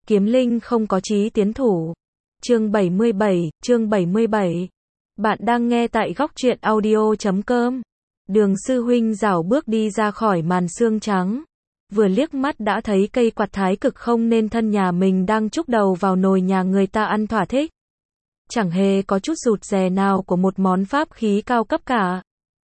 Kiếm linh không có chí tiến thủ. Chương 77. Bạn đang nghe tại góc truyện audio.com. Đường sư huynh rảo bước đi ra khỏi màn sương trắng. Vừa liếc mắt đã thấy cây quạt thái cực không nên thân nhà mình đang trúc đầu vào nồi nhà người ta ăn thỏa thích. Chẳng hề có chút rụt rè nào của một món pháp khí cao cấp cả.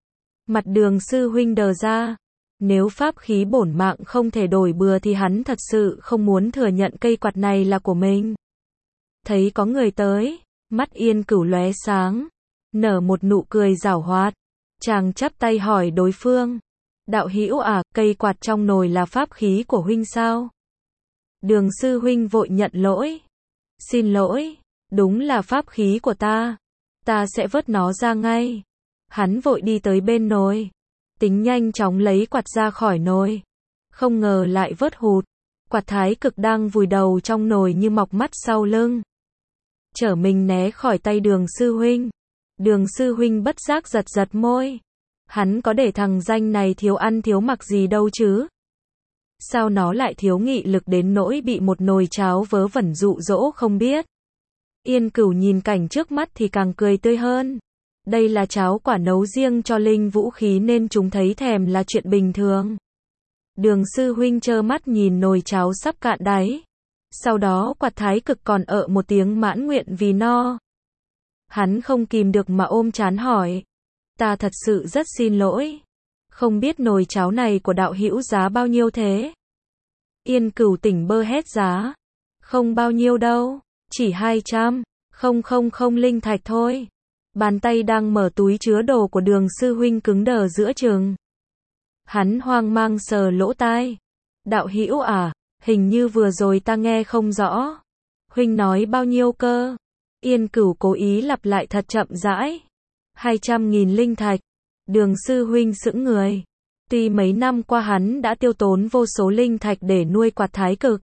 Mặt đường sư huynh đờ ra. Nếu pháp khí bổn mạng không thể đổi bừa thì hắn thật sự không muốn thừa nhận cây quạt này là của mình. Thấy có người tới, mắt Yên Cửu lóe sáng, nở một nụ cười giảo hoạt. Chàng chắp tay hỏi đối phương. Đạo hữu à, cây quạt trong nồi là pháp khí của huynh sao? Đường sư huynh vội nhận lỗi. Xin lỗi, đúng là pháp khí của ta. Ta sẽ vớt nó ra ngay. Hắn vội đi tới bên nồi. Tính nhanh chóng lấy quạt ra khỏi nồi. Không ngờ lại vớt hụt. Quạt thái cực đang vùi đầu trong nồi như mọc mắt sau lưng. Trở mình né khỏi tay đường sư huynh. Đường sư huynh bất giác giật giật môi. Hắn có để thằng danh này thiếu ăn thiếu mặc gì đâu chứ. Sao nó lại thiếu nghị lực đến nỗi bị một nồi cháo vớ vẩn dụ dỗ không biết. Yên Cửu nhìn cảnh trước mắt thì càng cười tươi hơn. Đây là cháo quả nấu riêng cho linh vũ khí nên chúng thấy thèm là chuyện bình thường. Đường sư huynh trơ mắt nhìn nồi cháo sắp cạn đáy. Sau đó quạt thái cực còn một tiếng mãn nguyện vì no. Hắn không kìm được mà ôm trán hỏi. Ta thật sự rất xin lỗi. Không biết nồi cháo này của đạo hữu giá bao nhiêu thế? Yên Cửu tỉnh bơ hét giá. Không bao nhiêu đâu, chỉ 200, không linh thạch thôi. Bàn tay đang mở túi chứa đồ của đường sư huynh cứng đờ giữa chừng. Hắn hoang mang sờ lỗ tai. Đạo hữu à, hình như vừa rồi ta nghe không rõ. Huynh nói bao nhiêu cơ? Yên Cửu cố ý lặp lại thật chậm rãi. 200.000 linh thạch. Đường sư huynh sững người. Tuy mấy năm qua hắn đã tiêu tốn vô số linh thạch để nuôi quạt thái cực.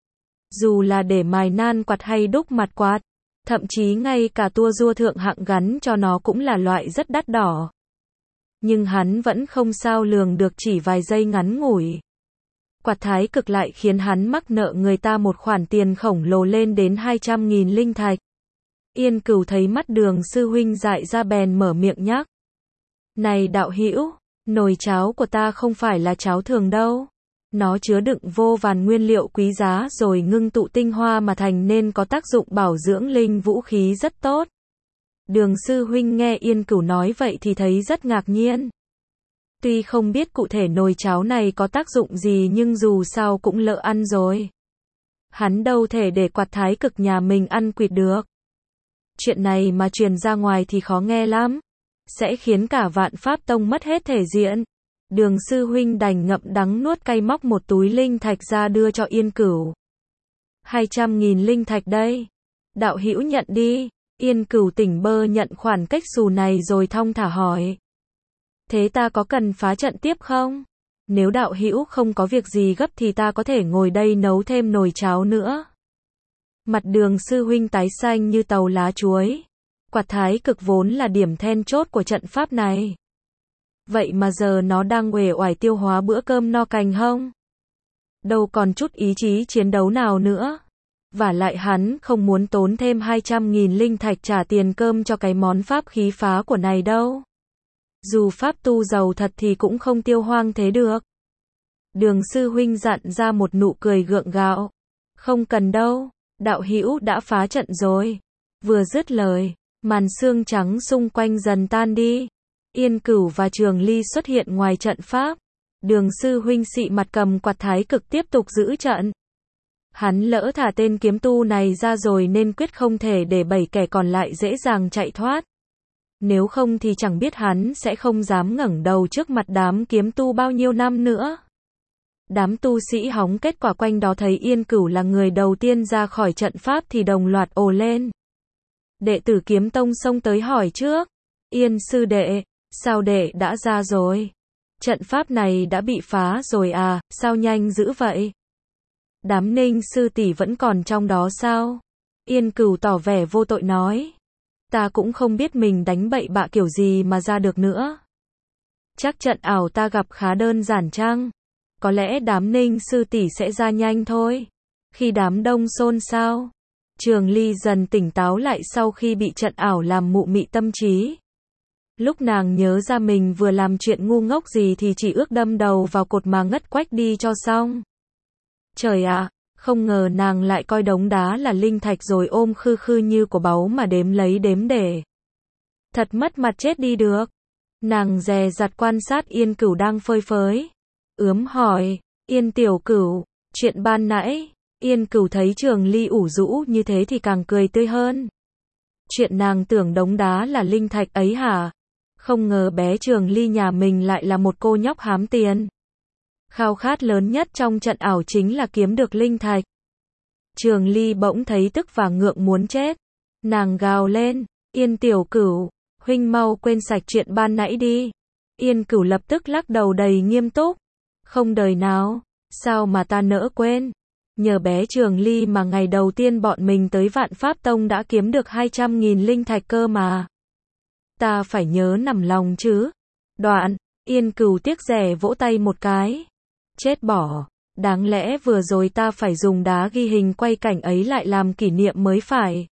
Dù là để mài nan quạt hay đúc mặt quạt. Thậm chí ngay cả tua rua thượng hạng gắn cho nó cũng là loại rất đắt đỏ. Nhưng hắn vẫn không sao lường được chỉ vài giây ngắn ngủi. Quạt thái cực lại khiến hắn mắc nợ người ta một khoản tiền khổng lồ lên đến 200.000 linh thạch. Yên Cửu thấy mắt đường sư huynh dại ra bèn mở miệng nhắc. Này đạo hữu, nồi cháo của ta không phải là cháo thường đâu. Nó chứa đựng vô vàn nguyên liệu quý giá rồi ngưng tụ tinh hoa mà thành nên có tác dụng bảo dưỡng linh vũ khí rất tốt. Đường sư huynh nghe Yên Cửu nói vậy thì thấy rất ngạc nhiên. Tuy không biết cụ thể nồi cháo này có tác dụng gì nhưng dù sao cũng lỡ ăn rồi. Hắn đâu thể để quạt thái cực nhà mình ăn quỵt được. Chuyện này mà truyền ra ngoài thì khó nghe lắm. Sẽ khiến cả Vạn Pháp Tông mất hết thể diện. Đường sư huynh đành ngậm đắng nuốt cay móc một túi linh thạch ra đưa cho Yên Cửu. 200.000 linh thạch đây. Đạo hữu nhận đi. Yên Cửu tỉnh bơ nhận khoản cách xù này rồi thong thả hỏi. Thế ta có cần phá trận tiếp không? Nếu đạo hữu không có việc gì gấp thì ta có thể ngồi đây nấu thêm nồi cháo nữa. Mặt đường sư huynh tái xanh như tàu lá chuối. Quạt thái cực vốn là điểm then chốt của trận pháp này. Vậy mà giờ nó đang uể oải tiêu hóa bữa cơm no cành hông. Đâu còn chút ý chí chiến đấu nào nữa. Vả lại hắn không muốn tốn thêm 200.000 linh thạch trả tiền cơm cho cái món pháp khí phá của này đâu. Dù pháp tu giàu thật thì cũng không tiêu hoang thế được. Đường sư huynh dặn ra một nụ cười gượng gạo. Không cần đâu, đạo hữu đã phá trận rồi. Vừa dứt lời, màn sương trắng xung quanh dần tan đi. Yên Cửu và Trường Ly xuất hiện ngoài trận pháp. Đường sư huynh xị mặt cầm quạt thái cực tiếp tục giữ trận. Hắn lỡ thả tên kiếm tu này ra rồi nên quyết không thể để 7 kẻ còn lại dễ dàng chạy thoát. Nếu không thì chẳng biết hắn sẽ không dám ngẩng đầu trước mặt đám kiếm tu bao nhiêu năm nữa. Đám tu sĩ hóng kết quả quanh đó thấy Yên Cửu là người đầu tiên ra khỏi trận pháp thì đồng loạt ồ lên. Đệ tử Kiếm Tông xông tới hỏi trước. Yên sư đệ, sao đệ đã ra rồi? Trận pháp này đã bị phá rồi à, sao nhanh dữ vậy? Đám Ninh sư tỷ vẫn còn trong đó sao? Yên Cửu tỏ vẻ vô tội nói. Ta cũng không biết mình đánh bậy bạ kiểu gì mà ra được nữa. Chắc trận ảo ta gặp khá đơn giản chăng? Có lẽ đám Ninh sư tỷ sẽ ra nhanh thôi. Khi đám đông xôn xao, Trường Ly dần tỉnh táo lại sau khi bị trận ảo làm mụ mị tâm trí. Lúc nàng nhớ ra mình vừa làm chuyện ngu ngốc gì thì chỉ ước đâm đầu vào cột mà ngất quách đi cho xong. Trời ạ, không ngờ nàng lại coi đống đá là linh thạch rồi ôm khư khư như của báu mà đếm lấy đếm để. Thật mất mặt chết đi được. Nàng dè dặt quan sát Yên Cửu đang phơi phới. Ướm hỏi, Yên tiểu cửu, chuyện ban nãy. Yên Cửu thấy Trường Ly ủ rũ như thế thì càng cười tươi hơn. Chuyện nàng tưởng đống đá là linh thạch ấy hả? Không ngờ bé Trường Ly nhà mình lại là một cô nhóc hám tiền. Khao khát lớn nhất trong trận ảo chính là kiếm được linh thạch. Trường Ly bỗng thấy tức và ngượng muốn chết. Nàng gào lên, Yên tiểu cửu, huynh mau quên sạch chuyện ban nãy đi. Yên Cửu lập tức lắc đầu đầy nghiêm túc. Không đời nào, sao mà ta nỡ quên. Nhờ bé Trường Ly mà ngày đầu tiên bọn mình tới Vạn Pháp Tông đã kiếm được 200.000 linh thạch cơ mà. Ta phải nhớ nằm lòng chứ. Đoạn, Yên Cửu tiếc rẻ vỗ tay một cái. Chết bỏ, đáng lẽ vừa rồi ta phải dùng đá ghi hình quay cảnh ấy lại làm kỷ niệm mới phải.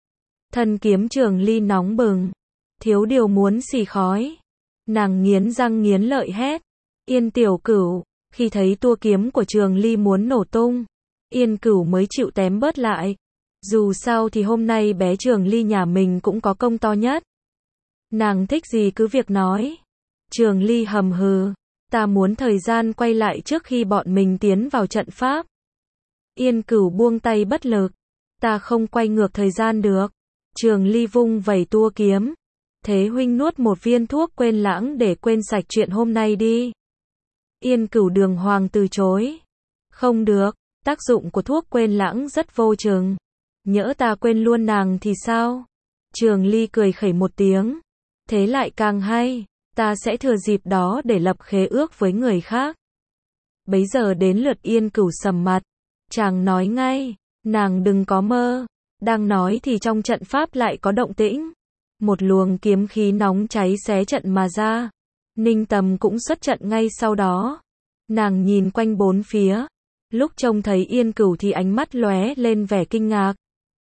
Thân kiếm Trường Ly nóng bừng, thiếu điều muốn xì khói. Nàng nghiến răng nghiến lợi hét. Yên tiểu cửu, khi thấy tua kiếm của Trường Ly muốn nổ tung, Yên Cửu mới chịu tém bớt lại. Dù sao thì hôm nay bé Trường Ly nhà mình cũng có công to nhất. Nàng thích gì cứ việc nói. Trường Ly hầm hừ. Ta muốn thời gian quay lại trước khi bọn mình tiến vào trận pháp. Yên Cửu buông tay bất lực. Ta không quay ngược thời gian được. Trường Ly vung vẩy tua kiếm. Thế huynh nuốt một viên thuốc quên lãng để quên sạch chuyện hôm nay đi. Yên Cửu đường hoàng từ chối. Không được, tác dụng của thuốc quên lãng rất vô chừng. Nhỡ ta quên luôn nàng thì sao? Trường Ly cười khẩy một tiếng. Thế lại càng hay, ta sẽ thừa dịp đó để lập khế ước với người khác. Bấy giờ đến lượt Yên Cửu sầm mặt. Chàng nói ngay, nàng đừng có mơ. Đang nói thì trong trận pháp lại có động tĩnh. Một luồng kiếm khí nóng cháy xé trận mà ra. Ninh Tầm cũng xuất trận ngay sau đó. Nàng nhìn quanh bốn phía. Lúc trông thấy Yên Cửu thì ánh mắt lóe lên vẻ kinh ngạc.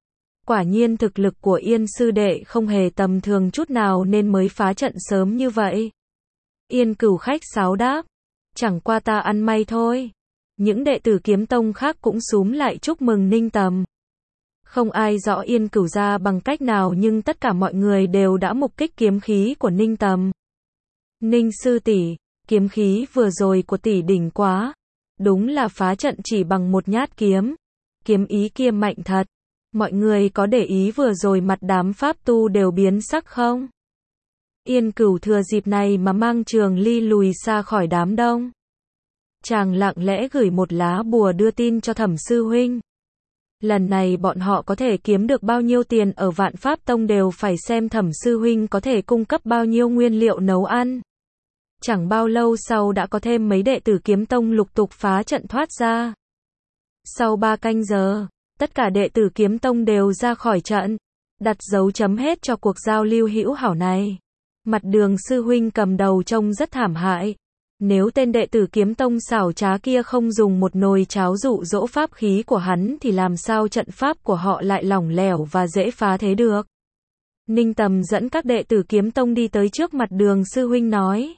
Quả nhiên thực lực của Yên sư đệ không hề tầm thường chút nào nên mới phá trận sớm như vậy. Yên Cửu khách sáo đáp. Chẳng qua ta ăn may thôi. Những đệ tử Kiếm Tông khác cũng xúm lại chúc mừng Ninh Tầm. Không ai rõ Yên Cửu ra bằng cách nào nhưng tất cả mọi người đều đã mục kích kiếm khí của Ninh Tầm. Ninh sư tỷ, kiếm khí vừa rồi của tỷ đỉnh quá. Đúng là phá trận chỉ bằng một nhát kiếm. Kiếm ý kia mạnh thật. Mọi người có để ý vừa rồi mặt đám pháp tu đều biến sắc không? Yên Cửu thừa dịp này mà mang Trường Ly lùi xa khỏi đám đông. Chàng lặng lẽ gửi một lá bùa đưa tin cho Thẩm sư huynh. Lần này bọn họ có thể kiếm được bao nhiêu tiền ở Vạn Pháp Tông đều phải xem Thẩm sư huynh có thể cung cấp bao nhiêu nguyên liệu nấu ăn. Chẳng bao lâu sau đã có thêm mấy đệ tử Kiếm Tông lục tục phá trận thoát ra. Sau 3 canh giờ, tất cả đệ tử Kiếm Tông đều ra khỏi trận, đặt dấu chấm hết cho cuộc giao lưu hữu hảo này. Mặt Đường sư huynh cầm đầu trông rất thảm hại. Nếu tên đệ tử Kiếm Tông xảo trá kia không dùng một nồi cháo dụ dỗ pháp khí của hắn thì làm sao trận pháp của họ lại lỏng lẻo và dễ phá thế được. Ninh Tầm dẫn các đệ tử Kiếm Tông đi tới trước mặt Đường sư huynh nói.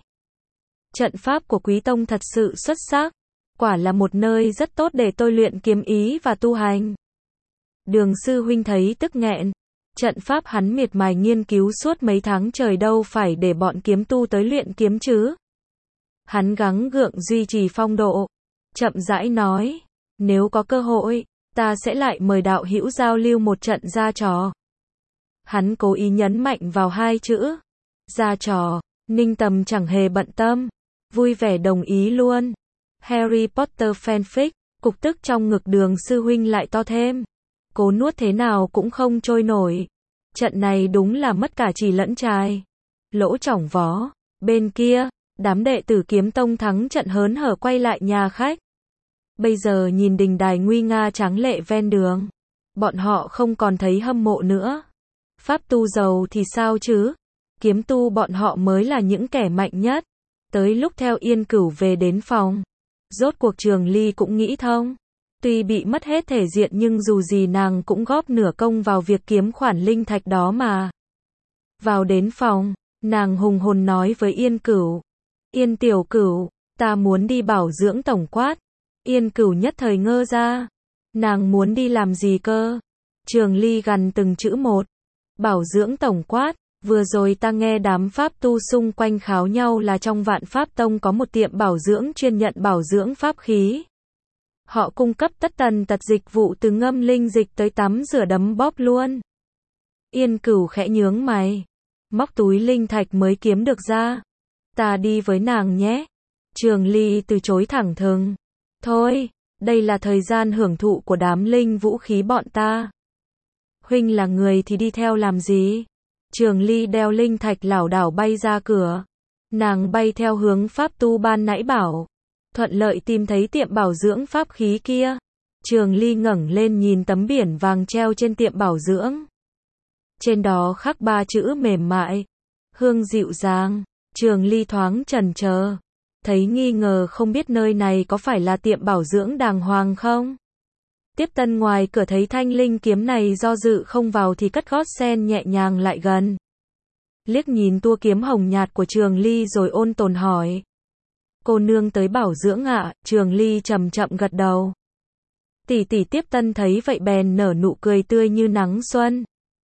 Trận pháp của Quý Tông thật sự xuất sắc. Quả là một nơi rất tốt để tôi luyện kiếm ý và tu hành. Đường sư huynh thấy tức nghẹn. Trận pháp hắn miệt mài nghiên cứu suốt mấy tháng trời đâu phải để bọn kiếm tu tới luyện kiếm chứ. Hắn gắng gượng duy trì phong độ. Chậm rãi nói. Nếu có cơ hội, ta sẽ lại mời đạo hữu giao lưu một trận ra trò. Hắn cố ý nhấn mạnh vào hai chữ. Ra trò. Ninh Tầm chẳng hề bận tâm. Vui vẻ đồng ý luôn. Harry Potter fanfic. Cục tức trong ngực Đường sư huynh lại to thêm. Cố nuốt thế nào cũng không trôi nổi. Trận này đúng là mất cả trì lẫn trai. Lỗ chỏng vó. Bên kia, đám đệ tử Kiếm Tông thắng trận hớn hở quay lại nhà khách. Bây giờ nhìn đình đài nguy nga tráng lệ ven đường. Bọn họ không còn thấy hâm mộ nữa. Pháp tu giàu thì sao chứ? Kiếm tu bọn họ mới là những kẻ mạnh nhất. Tới lúc theo Yên Cửu về đến phòng. Rốt cuộc Trường Ly cũng nghĩ thông. Tuy bị mất hết thể diện nhưng dù gì nàng cũng góp nửa công vào việc kiếm khoản linh thạch đó mà. Vào đến phòng, nàng hùng hồn nói với Yên Cửu. Yên tiểu cửu, ta muốn đi bảo dưỡng tổng quát. Yên Cửu nhất thời ngơ ra. Nàng muốn đi làm gì cơ? Trường Ly gằn từng chữ một. Bảo dưỡng tổng quát, vừa rồi ta nghe đám pháp tu xung quanh kháo nhau là trong Vạn Pháp Tông có một tiệm bảo dưỡng chuyên nhận bảo dưỡng pháp khí. Họ cung cấp tất tần tật dịch vụ từ ngâm linh dịch tới tắm rửa đấm bóp luôn. Yên Cửu khẽ nhướng mày. Móc túi linh thạch mới kiếm được ra. Ta đi với nàng nhé. Trường Ly từ chối thẳng thừng. Thôi, đây là thời gian hưởng thụ của đám linh vũ khí bọn ta. Huynh là người thì đi theo làm gì? Trường Ly đeo linh thạch lảo đảo bay ra cửa. Nàng bay theo hướng pháp tu ban nãy bảo. Thuận lợi tìm thấy tiệm bảo dưỡng pháp khí kia. Trường Ly ngẩng lên nhìn tấm biển vàng treo trên tiệm bảo dưỡng. Trên đó khắc 3 chữ mềm mại, hương dịu dàng. Trường Ly thoáng chần chờ, thấy nghi ngờ không biết nơi này có phải là tiệm bảo dưỡng đàng hoàng không. Tiếp tân ngoài cửa thấy thanh linh kiếm này do dự không vào thì cất gót sen nhẹ nhàng lại gần. Liếc nhìn tua kiếm hồng nhạt của Trường Ly rồi ôn tồn hỏi. Cô nương tới bảo dưỡng ạ? Trường Ly chậm chậm gật đầu. Tỷ tỷ tiếp tân thấy vậy bèn nở nụ cười tươi như nắng xuân.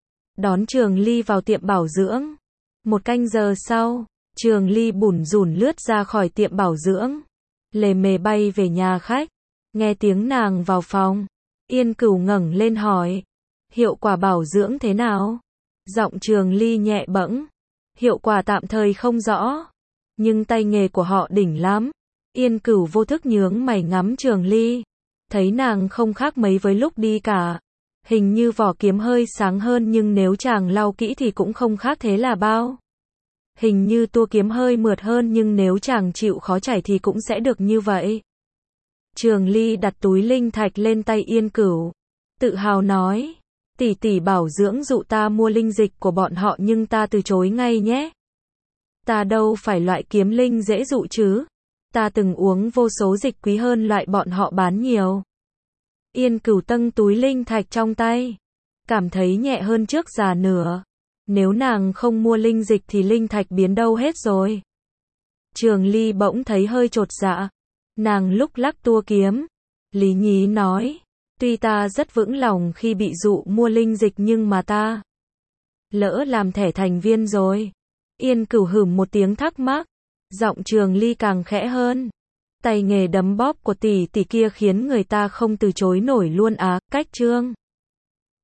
Đón Trường Ly vào tiệm bảo dưỡng. 1 canh giờ sau, Trường Ly bủn rủn lướt ra khỏi tiệm bảo dưỡng. Lề mề bay về nhà khách. Nghe tiếng nàng vào phòng. Yên Cửu ngẩng lên hỏi. Hiệu quả bảo dưỡng thế nào? Giọng Trường Ly nhẹ bẫng. Hiệu quả tạm thời không rõ. Nhưng tay nghề của họ đỉnh lắm. Yên Cửu vô thức nhướng mày ngắm Trường Ly. Thấy nàng không khác mấy với lúc đi cả. Hình như vỏ kiếm hơi sáng hơn nhưng nếu chàng lau kỹ thì cũng không khác thế là bao. Hình như tua kiếm hơi mượt hơn nhưng nếu chàng chịu khó chảy thì cũng sẽ được như vậy. Trường Ly đặt túi linh thạch lên tay Yên Cửu. Tự hào nói. Tỷ tỷ bảo dưỡng dụ ta mua linh dịch của bọn họ nhưng ta từ chối ngay nhé. Ta đâu phải loại kiếm linh dễ dụ chứ. Ta từng uống vô số dịch quý hơn loại bọn họ bán nhiều. Yên Cửu tâng túi linh thạch trong tay. Cảm thấy nhẹ hơn trước già nửa. Nếu nàng không mua linh dịch thì linh thạch biến đâu hết rồi. Trường Ly bỗng thấy hơi chột dạ. Nàng lúc lắc tua kiếm. Lý nhí nói. Tuy ta rất vững lòng khi bị dụ mua linh dịch nhưng mà ta lỡ làm thẻ thành viên rồi. Yên Cửu hửm một tiếng thắc mắc. Giọng Trường Ly càng khẽ hơn. Tay nghề đấm bóp của tỷ tỷ kia khiến người ta không từ chối nổi luôn á. Cách chương